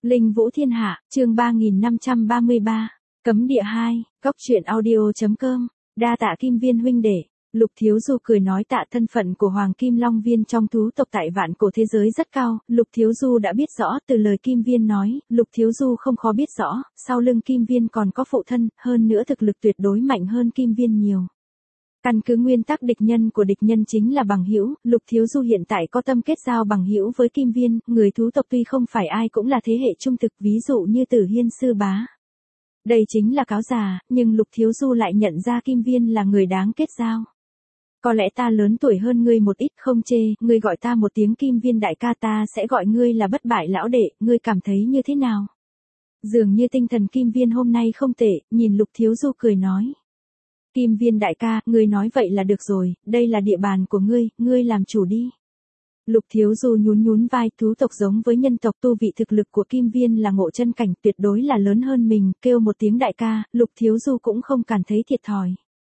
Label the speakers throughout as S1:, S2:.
S1: Linh Vũ Thiên Hạ, chương 3533, Cấm Địa 2, Cóc truyện audio.com, đa tạ Kim Viên huynh đệ. Lục Thiếu Du cười nói tạ thân phận của Hoàng Kim Long Viên trong thú tộc tại vạn cổ thế giới rất cao, Lục Thiếu Du đã biết rõ từ lời Kim Viên nói, Lục Thiếu Du không khó biết rõ, sau lưng Kim Viên còn có phụ thân, hơn nữa thực lực tuyệt đối mạnh hơn Kim Viên nhiều. Căn cứ nguyên tắc địch nhân của địch nhân chính là bằng hữu, Lục Thiếu Du hiện tại có tâm kết giao bằng hữu với Kim Viên, người thú tộc tuy không phải ai cũng là thế hệ trung thực, ví dụ như Tử Hiên sư bá. Đây chính là cáo già, nhưng Lục Thiếu Du lại nhận ra Kim Viên là người đáng kết giao. Có lẽ ta lớn tuổi hơn ngươi một ít không chê, ngươi gọi ta một tiếng Kim Viên đại ca, ta sẽ gọi ngươi là bất bại lão đệ, ngươi cảm thấy như thế nào? Dường như tinh thần Kim Viên hôm nay không tệ, nhìn Lục Thiếu Du cười nói. Kim Viên đại ca, ngươi nói vậy là được rồi, đây là địa bàn của ngươi làm chủ đi. Lục Thiếu Du nhún vai, thú tộc giống với nhân tộc, tu vị thực lực của Kim Viên là ngộ chân cảnh, tuyệt đối là lớn hơn mình, kêu một tiếng đại ca, Lục Thiếu Du cũng không cảm thấy thiệt thòi.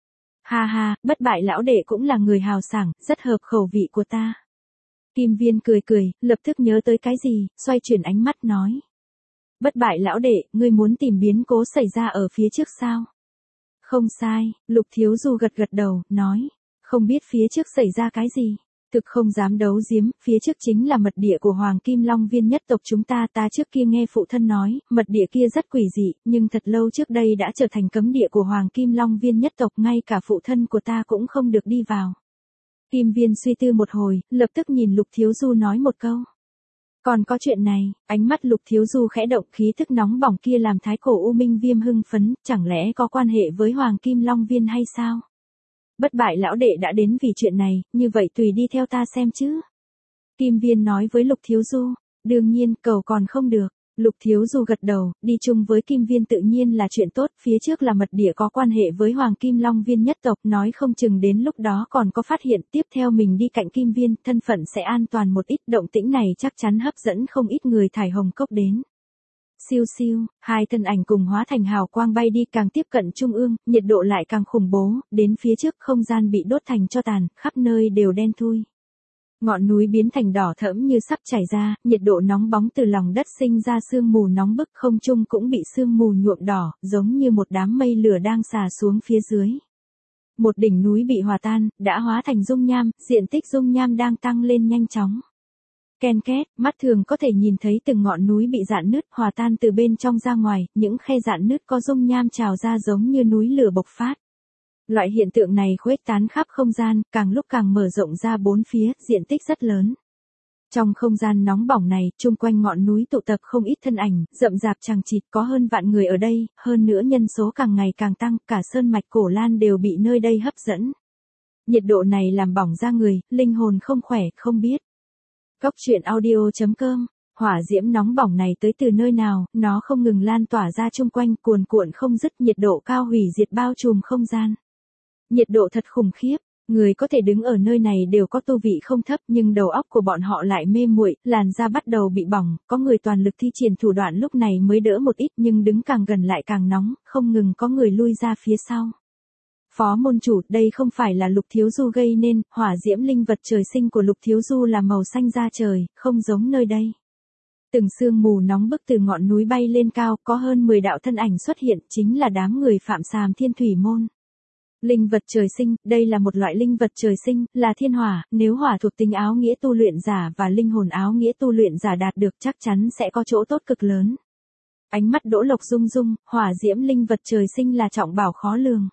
S1: Ha ha, bất bại lão đệ cũng là người hào sảng, rất hợp khẩu vị của ta. Kim Viên cười, lập tức nhớ tới cái gì, xoay chuyển ánh mắt nói. Bất bại lão đệ, ngươi muốn tìm biến cố xảy ra ở phía trước sao? Không sai, Lục Thiếu Du gật đầu, nói. Không biết phía trước xảy ra cái gì? Thực không dám đấu giếm, phía trước chính là mật địa của Hoàng Kim Long Viên nhất tộc chúng ta trước kia nghe phụ thân nói, mật địa kia rất quỷ dị, nhưng thật lâu trước đây đã trở thành cấm địa của Hoàng Kim Long Viên nhất tộc, ngay cả phụ thân của ta cũng không được đi vào. Kim Viên suy tư một hồi, lập tức nhìn Lục Thiếu Du nói một câu. Còn có chuyện này, ánh mắt Lục Thiếu Du khẽ động, khí thức nóng bỏng kia làm thái cổ U Minh Viêm hưng phấn, chẳng lẽ có quan hệ với Hoàng Kim Long Viên hay sao? Bất bại lão đệ đã đến vì chuyện này, như vậy tùy đi theo ta xem chứ. Kim Viên nói với Lục Thiếu Du, đương nhiên, cầu còn không được. Lục Thiếu Du gật đầu, đi chung với Kim Viên tự nhiên là chuyện tốt, phía trước là mật địa có quan hệ với Hoàng Kim Long Viên nhất tộc, nói không chừng đến lúc đó còn có phát hiện, tiếp theo mình đi cạnh Kim Viên, thân phận sẽ an toàn một ít, động tĩnh này chắc chắn hấp dẫn không ít người thải hồng cốc đến. Siêu siêu, hai thân ảnh cùng hóa thành hào quang bay đi, càng tiếp cận trung ương, nhiệt độ lại càng khủng bố, đến phía trước không gian bị đốt thành tro tàn, khắp nơi đều đen thui. Ngọn núi biến thành đỏ thẫm như sắp chảy ra, nhiệt độ nóng bóng từ lòng đất sinh ra sương mù nóng bức, không trung cũng bị sương mù nhuộm đỏ, giống như một đám mây lửa đang xà xuống phía dưới. Một đỉnh núi bị hòa tan, đã hóa thành dung nham, diện tích dung nham đang tăng lên nhanh chóng. Ken két, mắt thường có thể nhìn thấy từng ngọn núi bị rạn nứt, hòa tan từ bên trong ra ngoài, những khe rạn nứt có dung nham trào ra giống như núi lửa bộc phát. Loại hiện tượng này khuếch tán khắp không gian, càng lúc càng mở rộng ra bốn phía, diện tích rất lớn. Trong không gian nóng bỏng này, chung quanh ngọn núi tụ tập không ít thân ảnh, rậm rạp chằng chịt, có hơn vạn người ở đây, hơn nữa nhân số càng ngày càng tăng, cả sơn mạch Cổ Lan đều bị nơi đây hấp dẫn. Nhiệt độ này làm bỏng da người, linh hồn không khỏe, không biết. Cóc truyện audio.com, hỏa diễm nóng bỏng này tới từ nơi nào, nó không ngừng lan tỏa ra chung quanh, cuồn cuộn không dứt, nhiệt độ cao hủy diệt bao trùm không gian. Nhiệt độ thật khủng khiếp, người có thể đứng ở nơi này đều có tu vị không thấp, nhưng đầu óc của bọn họ lại mê muội, làn da bắt đầu bị bỏng, có người toàn lực thi triển thủ đoạn lúc này mới đỡ một ít, nhưng đứng càng gần lại càng nóng, không ngừng có người lui ra phía sau. Phó môn chủ, đây không phải là Lục Thiếu Du gây nên, hỏa diễm linh vật trời sinh của Lục Thiếu Du là màu xanh da trời, không giống nơi đây. Từng sương mù nóng bức từ ngọn núi bay lên cao, có hơn 10 đạo thân ảnh xuất hiện, chính là đám người Phạm Sàm Thiên Thủy Môn. Linh vật trời sinh, đây là một loại linh vật trời sinh, là thiên hỏa, nếu hỏa thuộc tính áo nghĩa tu luyện giả và linh hồn áo nghĩa tu luyện giả đạt được chắc chắn sẽ có chỗ tốt cực lớn. Ánh mắt Đỗ Lộc rung, hỏa diễm linh vật trời sinh là trọng bảo khó lường.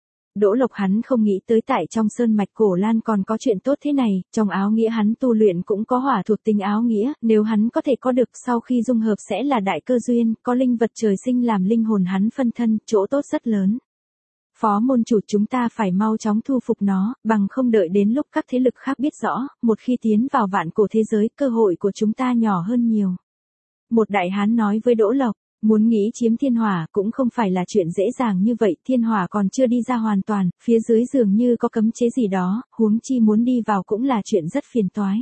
S1: Đỗ Lộc hắn không nghĩ tới tại trong sơn mạch Cổ Lan còn có chuyện tốt thế này, trong áo nghĩa hắn tu luyện cũng có hỏa thuộc tính áo nghĩa, nếu hắn có thể có được sau khi dung hợp sẽ là đại cơ duyên, có linh vật trời sinh làm linh hồn hắn phân thân, chỗ tốt rất lớn. Phó môn chủ, chúng ta phải mau chóng thu phục nó, bằng không đợi đến lúc các thế lực khác biết rõ, một khi tiến vào vạn cổ thế giới, cơ hội của chúng ta nhỏ hơn nhiều. Một đại hán nói với Đỗ Lộc. Muốn nghĩ chiếm thiên hỏa cũng không phải là chuyện dễ dàng như vậy, thiên hỏa còn chưa đi ra hoàn toàn, phía dưới dường như có cấm chế gì đó, huống chi muốn đi vào cũng là chuyện rất phiền toái.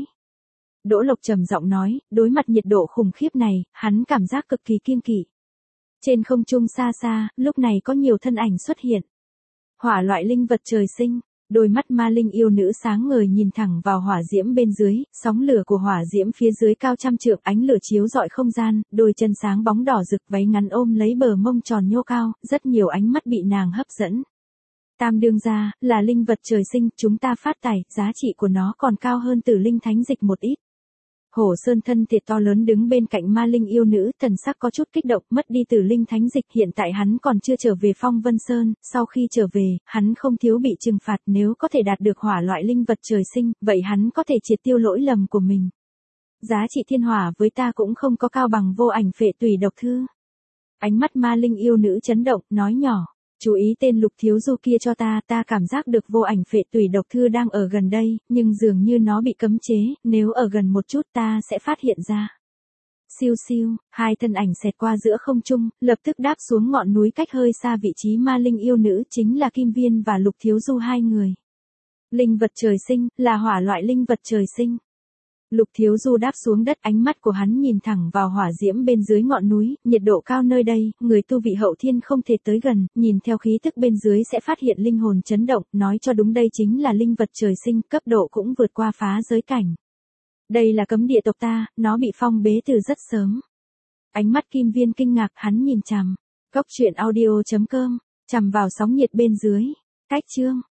S1: Đỗ Lộc trầm giọng nói, đối mặt nhiệt độ khủng khiếp này, hắn cảm giác cực kỳ kiêng kỵ. Trên không trung xa xa, lúc này có nhiều thân ảnh xuất hiện. Hỏa loại linh vật trời sinh, Đôi mắt ma linh yêu nữ sáng ngời nhìn thẳng vào hỏa diễm bên dưới, sóng lửa của hỏa diễm phía dưới cao trăm trượng, ánh lửa chiếu rọi không gian, đôi chân sáng bóng đỏ rực, váy ngắn ôm lấy bờ mông tròn nhô cao, rất nhiều ánh mắt bị nàng hấp dẫn. Tam đương gia, là linh vật trời sinh, chúng ta phát tài, giá trị của nó còn cao hơn Tử Linh Thánh Dịch một ít. Hổ Sơn thân thể to lớn đứng bên cạnh ma linh yêu nữ, thần sắc có chút kích động, mất đi Tử Linh Thánh Dịch, hiện tại hắn còn chưa trở về Phong Vân Sơn, sau khi trở về, hắn không thiếu bị trừng phạt, nếu có thể đạt được hỏa loại linh vật trời sinh, vậy hắn có thể triệt tiêu lỗi lầm của mình. Giá trị thiên hỏa với ta cũng không có cao bằng vô ảnh phệ tùy độc thư. Ánh mắt ma linh yêu nữ chấn động, nói nhỏ. Chú ý tên Lục thiếu du kia cho ta cảm giác được vô ảnh phệ tùy độc thư đang ở gần đây, nhưng dường như nó bị cấm chế, nếu ở gần một chút ta sẽ phát hiện ra. Siêu siêu, hai thân ảnh xẹt qua giữa không trung, lập tức đáp xuống ngọn núi cách hơi xa vị trí ma linh yêu nữ, chính là Kim Viên và Lục thiếu du hai người. Linh vật trời sinh, là hỏa loại linh vật trời sinh. Lục thiếu du đáp xuống đất, ánh mắt của hắn nhìn thẳng vào hỏa diễm bên dưới ngọn núi, nhiệt độ cao nơi đây, người tu vị hậu thiên không thể tới gần, nhìn theo khí tức bên dưới sẽ phát hiện linh hồn chấn động, nói cho đúng đây chính là linh vật trời sinh, cấp độ cũng vượt qua phá giới cảnh. Đây là cấm địa tộc ta, nó bị phong bế từ rất sớm. Ánh mắt Kim Viên kinh ngạc, hắn nhìn chằm. Cốc truyện audio.com, chằm vào sóng nhiệt bên dưới. Cách chương.